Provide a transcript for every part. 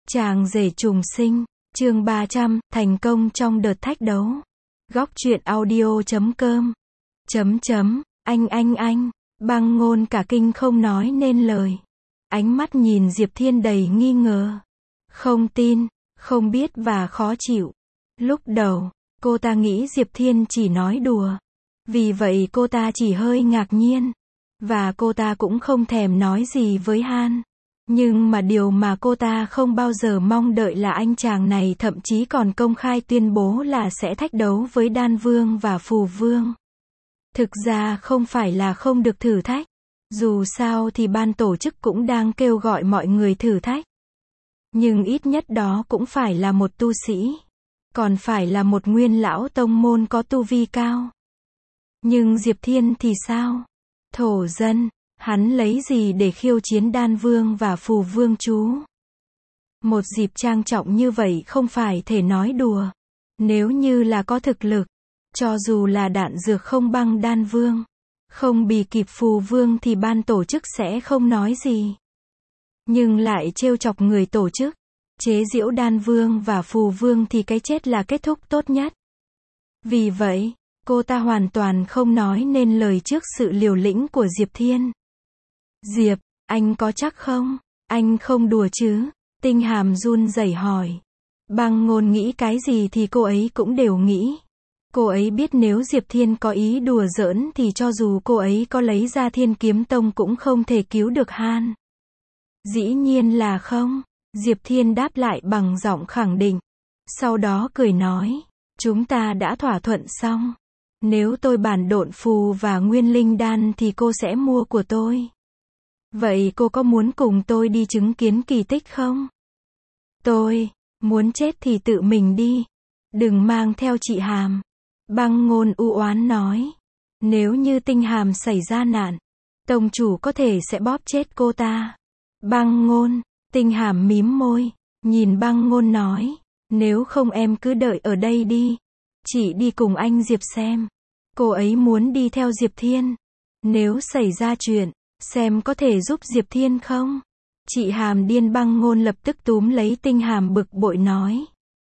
Chàng rể trùng sinh, chương 300, thành công trong đợt thách đấu. Góc truyện audio.com. Anh, Băng Ngôn cả kinh không nói nên lời. Ánh mắt nhìn Diệp Thiên đầy nghi ngờ. Không tin, không biết và khó chịu. Lúc đầu, cô ta nghĩ Diệp Thiên chỉ nói đùa. Vì vậy cô ta chỉ hơi ngạc nhiên. Và cô ta cũng không thèm nói gì với Han. Nhưng mà điều mà cô ta không bao giờ mong đợi là anh chàng này thậm chí còn công khai tuyên bố là sẽ thách đấu với Đan Vương và Phù Vương. Thực ra không phải là không được thử thách. Dù sao thì ban tổ chức cũng đang kêu gọi mọi người thử thách. Nhưng ít nhất đó cũng phải là một tu sĩ. Còn phải là một nguyên lão tông môn có tu vi cao. Nhưng Diệp Thiên thì sao? Thổ dân. Hắn lấy gì để khiêu chiến Đan Vương và Phù Vương chú? Một dịp trang trọng như vậy không phải thể nói đùa. Nếu như là có thực lực, cho dù là đạn dược không bằng Đan Vương, không bì kịp Phù Vương thì ban tổ chức sẽ không nói gì. Nhưng lại trêu chọc người tổ chức, chế giễu Đan Vương và Phù Vương thì cái chết là kết thúc tốt nhất. Vì vậy, cô ta hoàn toàn không nói nên lời trước sự liều lĩnh của Diệp Thiên. Diệp, anh có chắc không? Anh không đùa chứ? Tinh Hàm run rẩy hỏi. Băng Ngôn nghĩ cái gì thì cô ấy cũng đều nghĩ. Cô ấy biết nếu Diệp Thiên có ý đùa giỡn thì cho dù cô ấy có lấy ra Thiên Kiếm Tông cũng không thể cứu được Han. Dĩ nhiên là không. Diệp Thiên đáp lại bằng giọng khẳng định. Sau đó cười nói. Chúng ta đã thỏa thuận xong. Nếu tôi bản độn phù và nguyên linh đan thì cô sẽ mua của tôi. Vậy cô có muốn cùng tôi đi chứng kiến kỳ tích không? Tôi, muốn chết thì tự mình đi. Đừng mang theo chị Hàm. Băng Ngôn u oán nói. Nếu như Tinh Hàm xảy ra nạn, tông chủ có thể sẽ bóp chết cô ta. Băng Ngôn, Tinh Hàm mím môi, nhìn Băng Ngôn nói. Nếu không em cứ đợi ở đây đi. Chị đi cùng anh Diệp xem. Cô ấy muốn đi theo Diệp Thiên. Nếu xảy ra chuyện, xem có thể giúp Diệp Thiên không? Chị Hàm điên. Băng Ngôn lập tức túm lấy Tinh Hàm bực bội nói.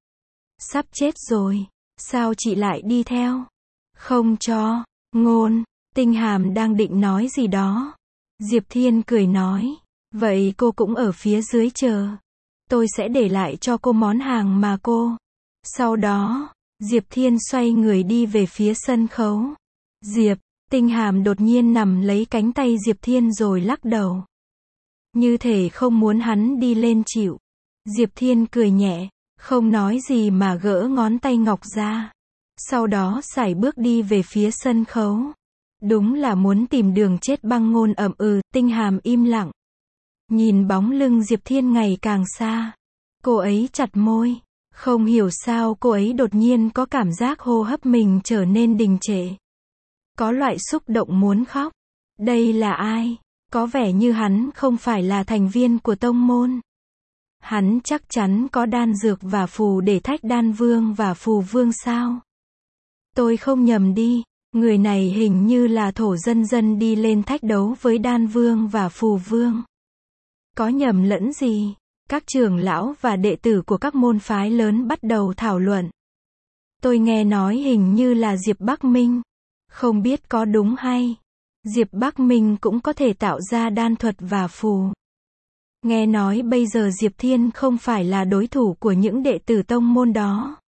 Sắp chết rồi, sao chị lại đi theo? Không cho, Ngôn. Tinh Hàm đang định nói gì đó. Diệp Thiên cười nói. Vậy cô cũng ở phía dưới chờ. Tôi sẽ để lại cho cô món hàng mà cô. Sau đó, Diệp Thiên xoay người đi về phía sân khấu. Diệp. Tinh Hàm đột nhiên nắm lấy cánh tay Diệp Thiên rồi lắc đầu. Như thể không muốn hắn đi lên chịu. Diệp Thiên cười nhẹ, không nói gì mà gỡ ngón tay ngọc ra. Sau đó sải bước đi về phía sân khấu. Đúng là muốn tìm đường chết. Băng Ngôn ậm ừ. Tinh Hàm im lặng. Nhìn bóng lưng Diệp Thiên ngày càng xa. Cô ấy chặt môi. Không hiểu sao cô ấy đột nhiên có cảm giác hô hấp mình trở nên đình trệ. Có loại xúc động muốn khóc. Đây là ai? Có vẻ như hắn không phải là thành viên của tông môn. Hắn chắc chắn có đan dược và phù để thách Đan Vương và Phù Vương sao? Tôi không nhầm đi, người này hình như là thổ dân đi lên thách đấu với Đan Vương và Phù Vương. Có nhầm lẫn gì? Các trưởng lão và đệ tử của các môn phái lớn bắt đầu thảo luận. Tôi nghe nói hình như là Diệp Bắc Minh. Không biết có đúng hay. Diệp Bắc Minh cũng có thể tạo ra đan thuật và phù. Nghe nói bây giờ Diệp Thiên không phải là đối thủ của những đệ tử tông môn đó.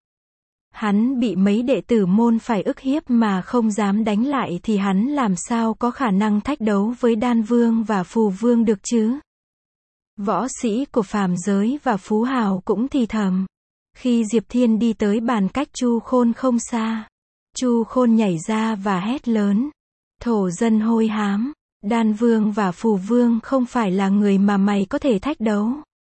Hắn bị mấy đệ tử môn phải ức hiếp mà không dám đánh lại thì hắn làm sao có khả năng thách đấu với Đan Vương và Phù Vương được chứ? Võ sĩ của phàm giới và phú hào cũng thì thầm. Khi Diệp Thiên đi tới bàn cách Chu Khôn không xa, Chu Khôn nhảy ra và hét lớn. Thổ dân hôi hám, Đan Vương và Phù Vương không phải là người mà mày có thể thách đấu.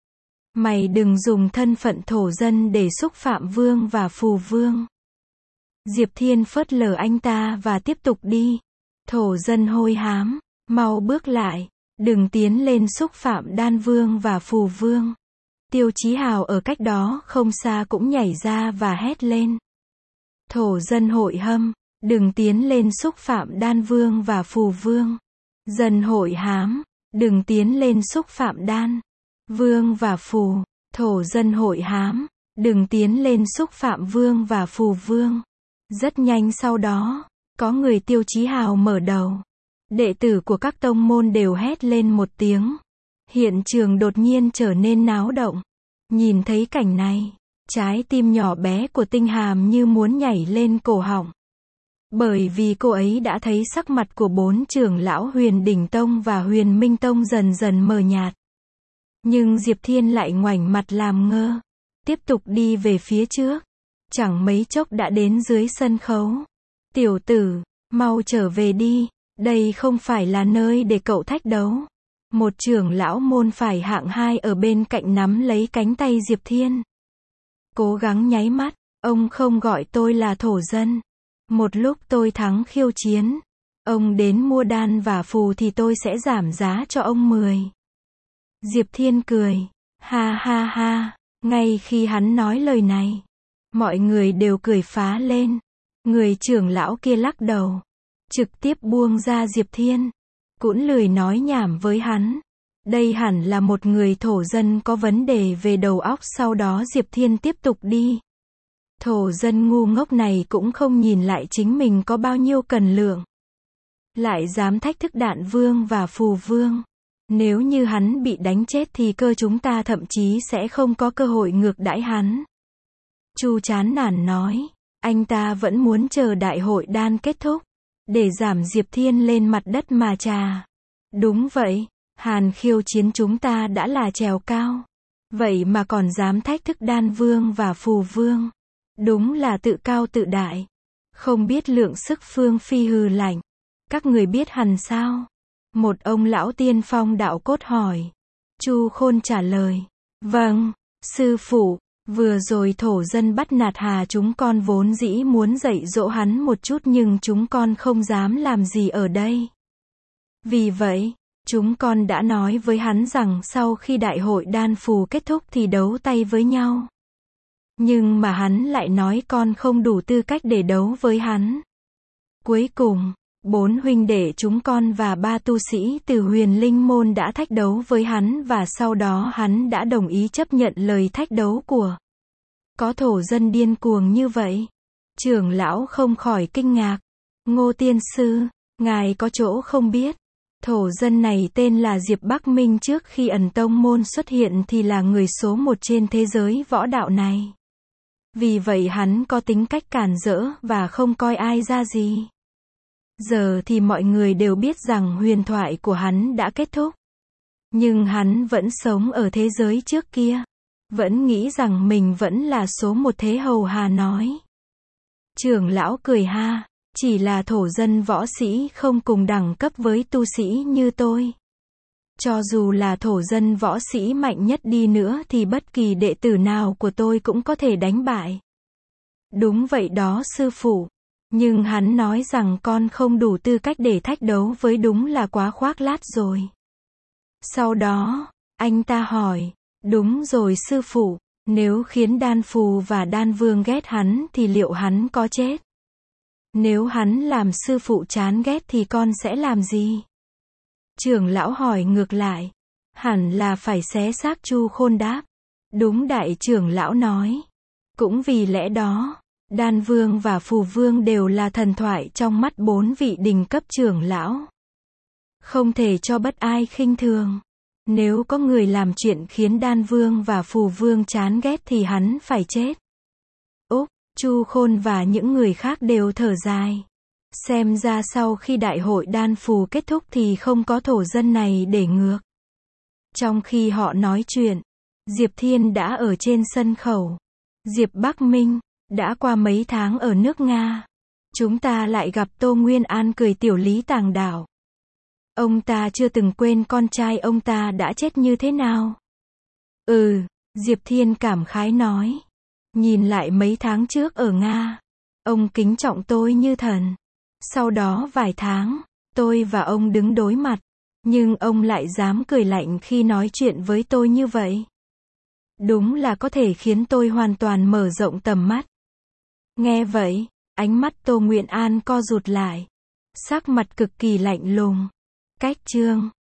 Mày đừng dùng thân phận thổ dân để xúc phạm Vương và Phù Vương. Diệp Thiên phớt lờ anh ta và tiếp tục đi. Thổ dân hôi hám, mau bước lại, đừng tiến lên xúc phạm Đan Vương và Phù Vương. Tiêu Chí Hào ở cách đó không xa cũng nhảy ra và hét lên. Thổ dân hội hâm, đừng tiến lên xúc phạm Đan Vương và Phù Vương. Dân hội hám, đừng tiến lên xúc phạm Đan Vương và Phù Thổ dân hội hám, đừng tiến lên xúc phạm vương và phù vương. Rất nhanh sau đó, có người Tiêu Chí Hào mở đầu. Đệ tử của các tông môn đều hét lên một tiếng. Hiện trường đột nhiên trở nên náo động. Nhìn thấy cảnh này, trái tim nhỏ bé của Tinh Hàm như muốn nhảy lên cổ họng. Bởi vì cô ấy đã thấy sắc mặt của 4 trưởng lão Huyền Đỉnh Tông và Huyền Minh Tông dần dần mờ nhạt. Nhưng Diệp Thiên lại ngoảnh mặt làm ngơ, tiếp tục đi về phía trước. Chẳng mấy chốc đã đến dưới sân khấu. Tiểu tử, mau trở về đi, đây không phải là nơi để cậu thách đấu. Một trưởng lão môn phải hạng 2 ở bên cạnh nắm lấy cánh tay Diệp Thiên. Cố gắng nháy mắt, ông không gọi tôi là thổ dân. Một lúc tôi thắng khiêu chiến, ông đến mua đan và phù thì tôi sẽ giảm giá cho ông 10. Diệp Thiên cười, ha ha ha, ngay khi hắn nói lời này, mọi người đều cười phá lên. Người trưởng lão kia lắc đầu, trực tiếp buông ra Diệp Thiên, cũng lười nói nhảm với hắn. Đây hẳn là một người thổ dân có vấn đề về đầu óc. Sau đó Diệp Thiên tiếp tục đi. Thổ dân ngu ngốc này cũng không nhìn lại chính mình có bao nhiêu cân lượng, lại dám thách thức Đạn Vương và Phù Vương. Nếu như hắn bị đánh chết thì chúng ta thậm chí sẽ không có cơ hội ngược đãi hắn. Chu chán nản nói, anh ta vẫn muốn chờ đại hội đan kết thúc, để giảm Diệp Thiên lên mặt đất mà trà. Đúng vậy, Hàn khiêu chiến chúng ta đã là trèo cao. Vậy mà còn dám thách thức Đan Vương và Phù Vương. Đúng là tự cao tự đại. Không biết lượng sức. Phương Phi hừ lạnh. Các người biết hắn sao? Một ông lão tiên phong đạo cốt hỏi. Chu Khôn trả lời. Vâng, sư phụ, vừa rồi thổ dân bắt nạt Hà chúng con vốn dĩ muốn dạy dỗ hắn một chút nhưng chúng con không dám làm gì ở đây. Vì vậy, chúng con đã nói với hắn rằng sau khi đại hội đan phù kết thúc thì đấu tay với nhau. Nhưng mà hắn lại nói con không đủ tư cách để đấu với hắn. Cuối cùng, 4 huynh đệ chúng con và 3 tu sĩ từ Huyền Linh môn đã thách đấu với hắn và sau đó hắn đã đồng ý chấp nhận lời thách đấu của. Có thổ dân điên cuồng như vậy? Trưởng lão không khỏi kinh ngạc. Ngô tiên sư, ngài có chỗ không biết. Thổ dân này tên là Diệp Bắc Minh, trước khi ẩn tông môn xuất hiện thì là người số 1 trên thế giới võ đạo này. Vì vậy hắn có tính cách cản rỡ và không coi ai ra gì. Giờ thì mọi người đều biết rằng huyền thoại của hắn đã kết thúc. Nhưng hắn vẫn sống ở thế giới trước kia. Vẫn nghĩ rằng mình vẫn là số 1 thế hầu Hà nói. Trưởng lão cười ha. Chỉ là thổ dân võ sĩ không cùng đẳng cấp với tu sĩ như tôi. Cho dù là thổ dân võ sĩ mạnh nhất đi nữa thì bất kỳ đệ tử nào của tôi cũng có thể đánh bại. Đúng vậy đó sư phụ. Nhưng hắn nói rằng con không đủ tư cách để thách đấu với, đúng là quá khoác lác rồi. Sau đó, anh ta hỏi, đúng rồi sư phụ, nếu khiến Đan Phù và Đan Vương ghét hắn thì liệu hắn có chết? Nếu hắn làm sư phụ chán ghét thì con sẽ làm gì? Trưởng lão hỏi ngược lại. Hẳn là phải xé xác. Chu Khôn đáp. Đúng, đại trưởng lão nói. Cũng vì lẽ đó, Đan Vương và Phù Vương đều là thần thoại trong mắt 4 vị đỉnh cấp trưởng lão. Không thể cho bất ai khinh thường. Nếu có người làm chuyện khiến Đan Vương và Phù Vương chán ghét thì hắn phải chết. Úc, Chu Khôn và những người khác đều thở dài. Xem ra sau khi đại hội đan phù kết thúc thì không có thổ dân này để ngược. Trong khi họ nói chuyện, Diệp Thiên đã ở trên sân khấu. Diệp Bắc Minh, đã qua mấy tháng ở nước Nga, chúng ta lại gặp Tô Nguyên An. Cười tiểu Lý Tàng Đảo. Ông ta chưa từng quên con trai ông ta đã chết như thế nào. Diệp Thiên cảm khái nói. Nhìn lại mấy tháng trước ở Nga, ông kính trọng tôi như thần. Sau đó vài tháng, tôi và ông đứng đối mặt, nhưng ông lại dám cười lạnh khi nói chuyện với tôi như vậy. Đúng là có thể khiến tôi hoàn toàn mở rộng tầm mắt. Nghe vậy, ánh mắt Tô Nguyện An co rụt lại, sắc mặt cực kỳ lạnh lùng. Cách chương